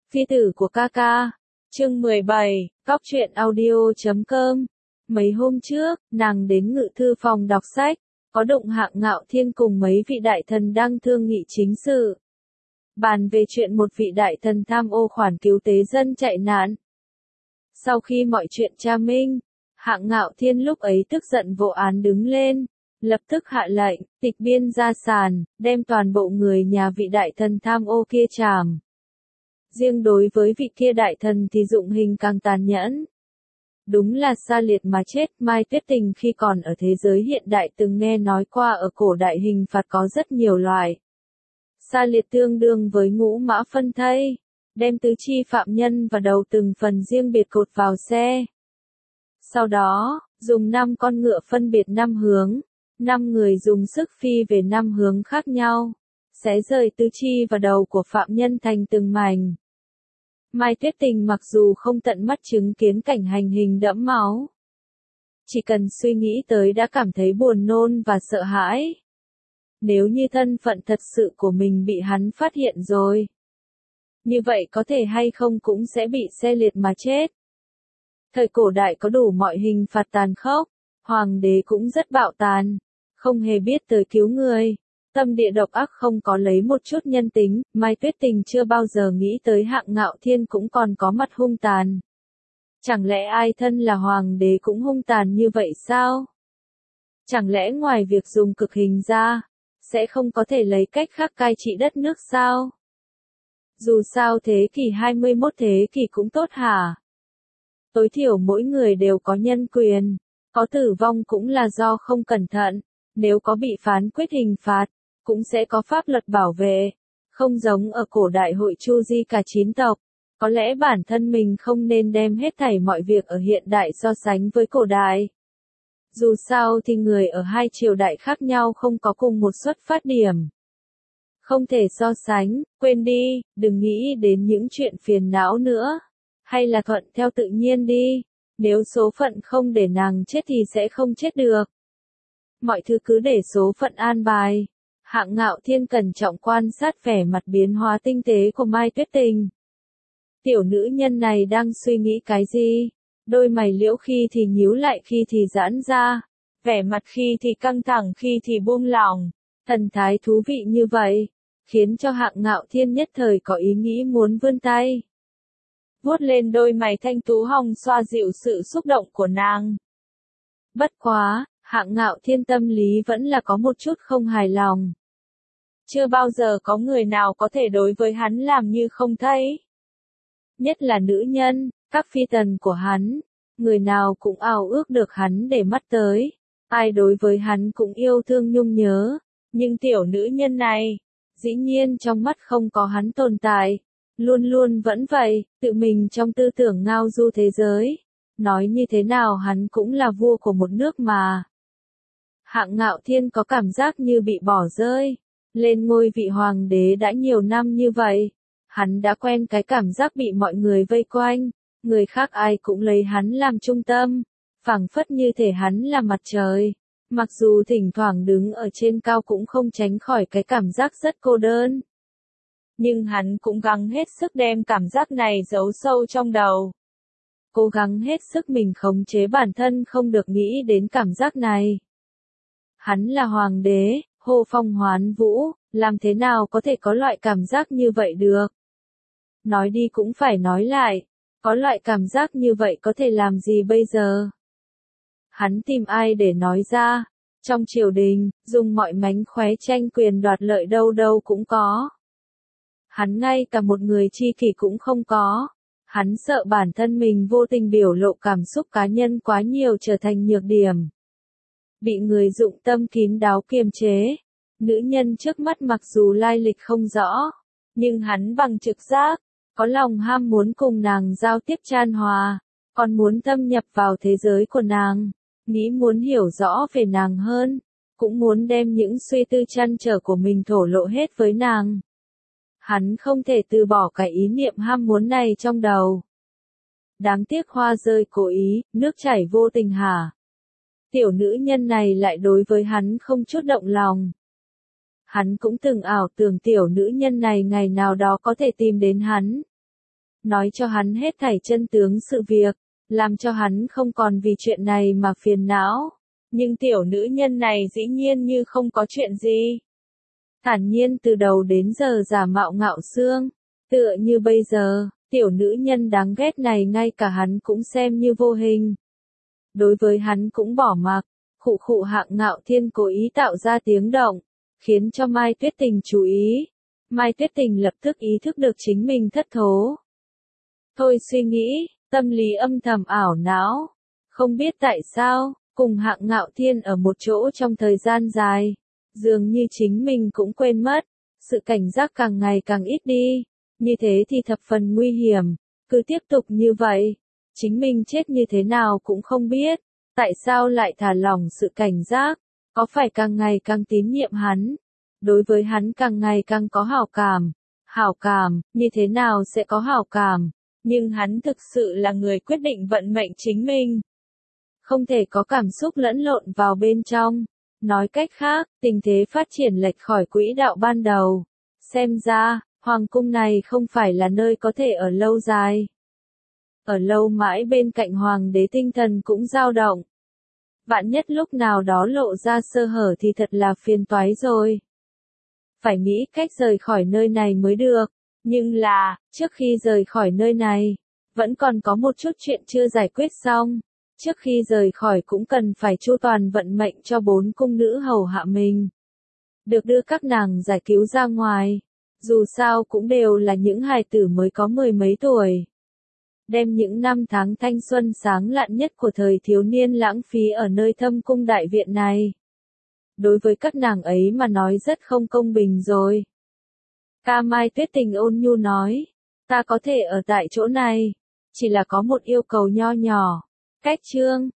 Phi tử của ca ca. Chương 17, Cóc truyện audio.com. Mấy hôm trước, nàng đến ngự thư phòng đọc sách, có đụng Hạng Ngạo Thiên cùng mấy vị đại thần đang thương nghị chính sự. Bàn về chuyện một vị đại thần tham ô khoản cứu tế dân chạy nạn. Sau khi mọi chuyện tra minh, Hạng Ngạo Thiên lúc ấy tức giận vô án đứng lên, lập tức hạ lệnh, tịch biên gia sản, đem toàn bộ người nhà vị đại thần tham ô kia trảm. Riêng đối với vị kia đại thần thì dụng hình càng tàn nhẫn. Đúng là xa liệt mà chết. Mai Tuyết Tình khi còn ở thế giới hiện đại từng nghe nói qua ở cổ đại hình phạt có rất nhiều loại. Xa liệt tương đương với ngũ mã phân thây, đem tứ chi phạm nhân và đầu từng phần riêng biệt cột vào xe. Sau đó, dùng 5 con ngựa phân biệt 5 hướng, 5 người dùng sức phi về 5 hướng khác nhau, xé rời tứ chi và đầu của phạm nhân thành từng mảnh. Mai Tuyết Tình mặc dù không tận mắt chứng kiến cảnh hành hình đẫm máu, chỉ cần suy nghĩ tới đã cảm thấy buồn nôn và sợ hãi. Nếu như thân phận thật sự của mình bị hắn phát hiện rồi, như vậy có thể hay không cũng sẽ bị xe liệt mà chết. Thời cổ đại có đủ mọi hình phạt tàn khốc, hoàng đế cũng rất bạo tàn, không hề biết tới cứu người. Tâm địa độc ác không có lấy một chút nhân tính. Mai Tuyết Tình chưa bao giờ nghĩ tới Hạng Ngạo Thiên cũng còn có mặt hung tàn. Chẳng lẽ ai thân là hoàng đế cũng hung tàn như vậy sao? Chẳng lẽ ngoài việc dùng cực hình ra, sẽ không có thể lấy cách khác cai trị đất nước sao? Dù sao thế kỷ 21 thế kỷ cũng tốt hả? Tối thiểu mỗi người đều có nhân quyền, có tử vong cũng là do không cẩn thận, nếu có bị phán quyết hình phạt, cũng sẽ có pháp luật bảo vệ, không giống ở cổ đại hội Chu Di cả 9 tộc. Có lẽ bản thân mình không nên đem hết thảy mọi việc ở hiện đại so sánh với cổ đại. Dù sao thì người ở hai triều đại khác nhau không có cùng một xuất phát điểm. Không thể so sánh, quên đi, đừng nghĩ đến những chuyện phiền não nữa. Hay là thuận theo tự nhiên đi, nếu số phận không để nàng chết thì sẽ không chết được. Mọi thứ cứ để số phận an bài. Hạng Ngạo Thiên cẩn trọng quan sát vẻ mặt biến hóa tinh tế của Mai Tuyết Tình. Tiểu nữ nhân này đang suy nghĩ cái gì? Đôi mày liễu khi thì nhíu lại khi thì giãn ra, vẻ mặt khi thì căng thẳng khi thì buông lỏng, thần thái thú vị như vậy, khiến cho Hạng Ngạo Thiên nhất thời có ý nghĩ muốn vươn tay vuốt lên đôi mày thanh tú hồng xoa dịu sự xúc động của nàng. Bất quá, Hạng Ngạo Thiên tâm lý vẫn là có một chút không hài lòng. Chưa bao giờ có người nào có thể đối với hắn làm như không thấy. Nhất là nữ nhân, các phi tần của hắn, người nào cũng ao ước được hắn để mắt tới. Ai đối với hắn cũng yêu thương nhung nhớ. Nhưng tiểu nữ nhân này, dĩ nhiên trong mắt không có hắn tồn tại. Luôn luôn vẫn vậy, tự mình trong tư tưởng ngao du thế giới. Nói như thế nào hắn cũng là vua của một nước mà. Hạng Ngạo Thiên có cảm giác như bị bỏ rơi. Lên ngôi vị hoàng đế đã nhiều năm như vậy. Hắn đã quen cái cảm giác bị mọi người vây quanh. Người khác ai cũng lấy hắn làm trung tâm. Phảng phất như thể hắn là mặt trời. Mặc dù thỉnh thoảng đứng ở trên cao cũng không tránh khỏi cái cảm giác rất cô đơn. Nhưng hắn cũng gắng hết sức đem cảm giác này giấu sâu trong đầu. Cố gắng hết sức mình khống chế bản thân không được nghĩ đến cảm giác này. Hắn là hoàng đế, hô phong hoán vũ, làm thế nào có thể có loại cảm giác như vậy được? Nói đi cũng phải nói lại, có loại cảm giác như vậy có thể làm gì bây giờ? Hắn tìm ai để nói ra? Trong triều đình, dùng mọi mánh khóe tranh quyền đoạt lợi đâu đâu cũng có. Hắn ngay cả một người tri kỷ cũng không có. Hắn sợ bản thân mình vô tình biểu lộ cảm xúc cá nhân quá nhiều trở thành nhược điểm. Bị người dụng tâm kín đáo kiềm chế. Nữ nhân trước mắt mặc dù lai lịch không rõ, nhưng hắn bằng trực giác, có lòng ham muốn cùng nàng giao tiếp chan hòa, còn muốn thâm nhập vào thế giới của nàng, nghĩ muốn hiểu rõ về nàng hơn, cũng muốn đem những suy tư trăn trở của mình thổ lộ hết với nàng. Hắn không thể từ bỏ cái ý niệm ham muốn này trong đầu. Đáng tiếc hoa rơi cố ý, nước chảy vô tình hả? Tiểu nữ nhân này lại đối với hắn không chút động lòng. Hắn cũng từng ảo tưởng tiểu nữ nhân này ngày nào đó có thể tìm đến hắn. nói cho hắn hết thảy chân tướng sự việc, làm cho hắn không còn vì chuyện này mà phiền não. Nhưng tiểu nữ nhân này dĩ nhiên như không có chuyện gì. Thản nhiên từ đầu đến giờ giả mạo ngạo xương, tựa như bây giờ, tiểu nữ nhân đáng ghét này ngay cả hắn cũng xem như vô hình. Đối với hắn cũng bỏ mặc, khụ khụ Hạng Ngạo Thiên cố ý tạo ra tiếng động, khiến cho Mai Tuyết Tình chú ý. Mai Tuyết Tình lập tức ý thức được chính mình thất thố. Thôi suy nghĩ, tâm lý âm thầm ảo não. Không biết tại sao, cùng Hạng Ngạo Thiên ở một chỗ trong thời gian dài, dường như chính mình cũng quên mất, sự cảnh giác càng ngày càng ít đi. Như thế thì thập phần nguy hiểm, cứ tiếp tục như vậy, chính mình chết như thế nào cũng không biết. Tại sao lại thả lỏng sự cảnh giác? Có phải càng ngày càng tín nhiệm hắn? Đối với hắn càng ngày càng có hảo cảm. Hảo cảm, như thế nào sẽ có hảo cảm? Nhưng hắn thực sự là người quyết định vận mệnh chính mình. Không thể có cảm xúc lẫn lộn vào bên trong. Nói cách khác, tình thế phát triển lệch khỏi quỹ đạo ban đầu. Xem ra, hoàng cung này không phải là nơi có thể ở lâu dài. Ở lâu mãi bên cạnh hoàng đế tinh thần cũng dao động. Vạn nhất lúc nào đó lộ ra sơ hở thì thật là phiền toái rồi. Phải nghĩ cách rời khỏi nơi này mới được. Nhưng là, trước khi rời khỏi nơi này, vẫn còn có một chút chuyện chưa giải quyết xong. Trước khi rời khỏi cũng cần phải chu toàn vận mệnh cho 4 cung nữ hầu hạ mình. Được đưa các nàng giải cứu ra ngoài. Dù sao cũng đều là những hài tử mới có 10 mấy tuổi. Đem những năm tháng thanh xuân sáng lạn nhất của thời thiếu niên lãng phí ở nơi thâm cung đại viện này. Đối với các nàng ấy mà nói rất không công bình rồi. Ca Mai Tuyết Tình ôn nhu nói, ta có thể ở tại chỗ này, chỉ là có một yêu cầu nho nhỏ. Cách chương